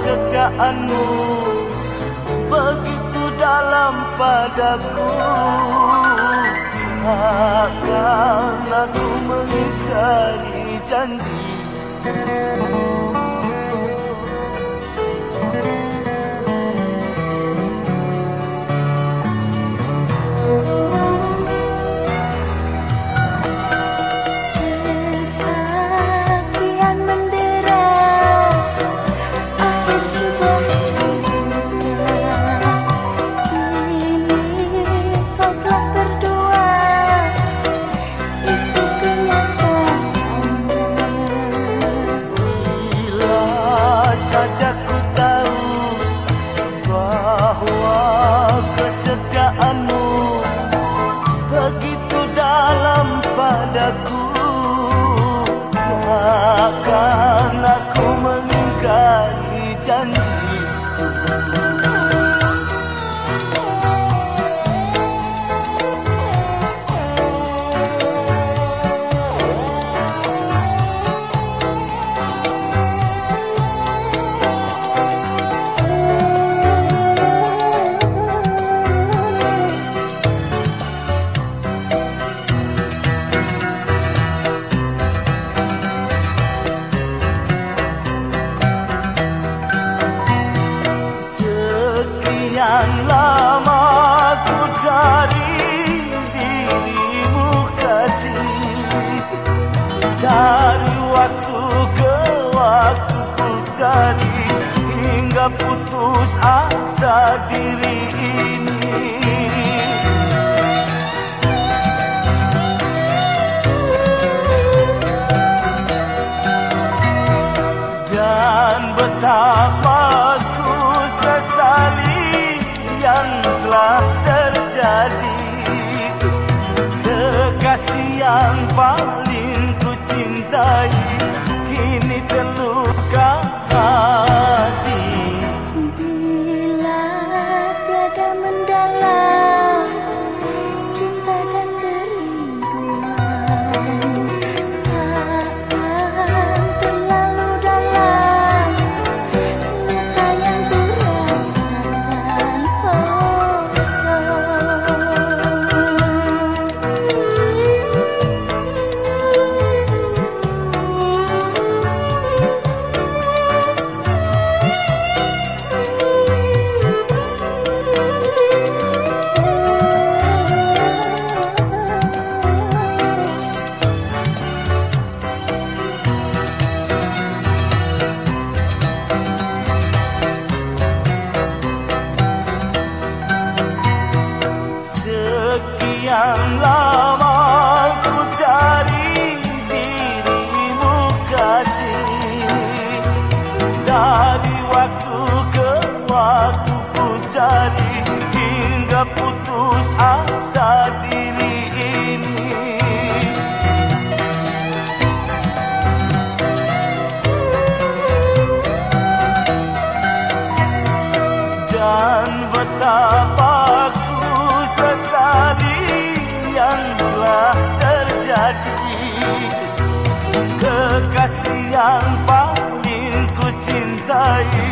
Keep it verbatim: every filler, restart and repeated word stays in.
kesetiaanmu begitu dalam padaku. Takkan aku mengingkari janji. Saja ku tahu bahwa kesetiaanmu begitu dalam padaku. Takkan aku mengingkari janji. Sekian lama ku cari dirimu kasih, dari waktu ke waktu ku cari, hingga putus asa diri ini. Dan betapa ku sesali yang telah terjadi. Kekasih yang paling ku cintai kini terluka hati. Bila tiada mendalam cinta dan kerinduan, takkan terlalu dalam luka yang ku rasakan. Sekian lama ku cari dirimu kasih, dari waktu ke waktu ku cari, hingga putus asa diri ini. Dan betapa ku sesali yang telah terjadi. Kekasih yang paling ku cintai